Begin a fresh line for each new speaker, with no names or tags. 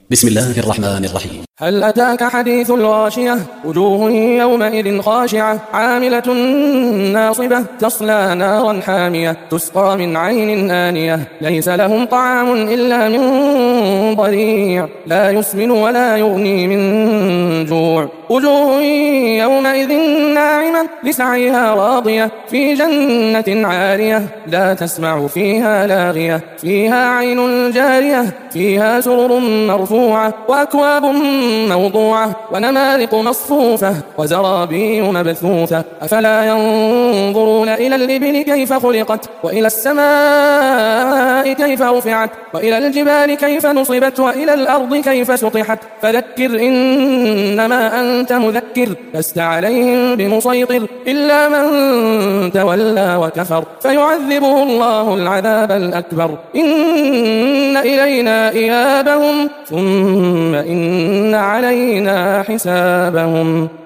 بسم الله الرحمن الرحيم.
هل أتاك حديث الغاشية وجوه يومئذ خاشعة عاملة ناصبة تصلى نارا حامية تسقى من عين آنية ليس لهم طعام إلا من ضريع لا يسمن ولا يغني من جوع وجوه يومئذ ناعمة لسعيها راضية في جنة عالية لا تسمع فيها لاغية فيها عين جارية فيها سرر مرفوعة وأكواب موضوعة ونمارق مصفوفة وزرابي مبثوثة أفلا ينظرون إلى الإبل كيف خلقت وإلى السماء كيف رفعت وإلى الجبال كيف نصبت وإلى الأرض كيف سطحت فذكر إنما أنت مذكر لست عليهم بمسيطر إلا من تولى وكفر فيعذبه الله العذاب الأكبر إن إلينا إيابهم ثم إن علينا حسابهم.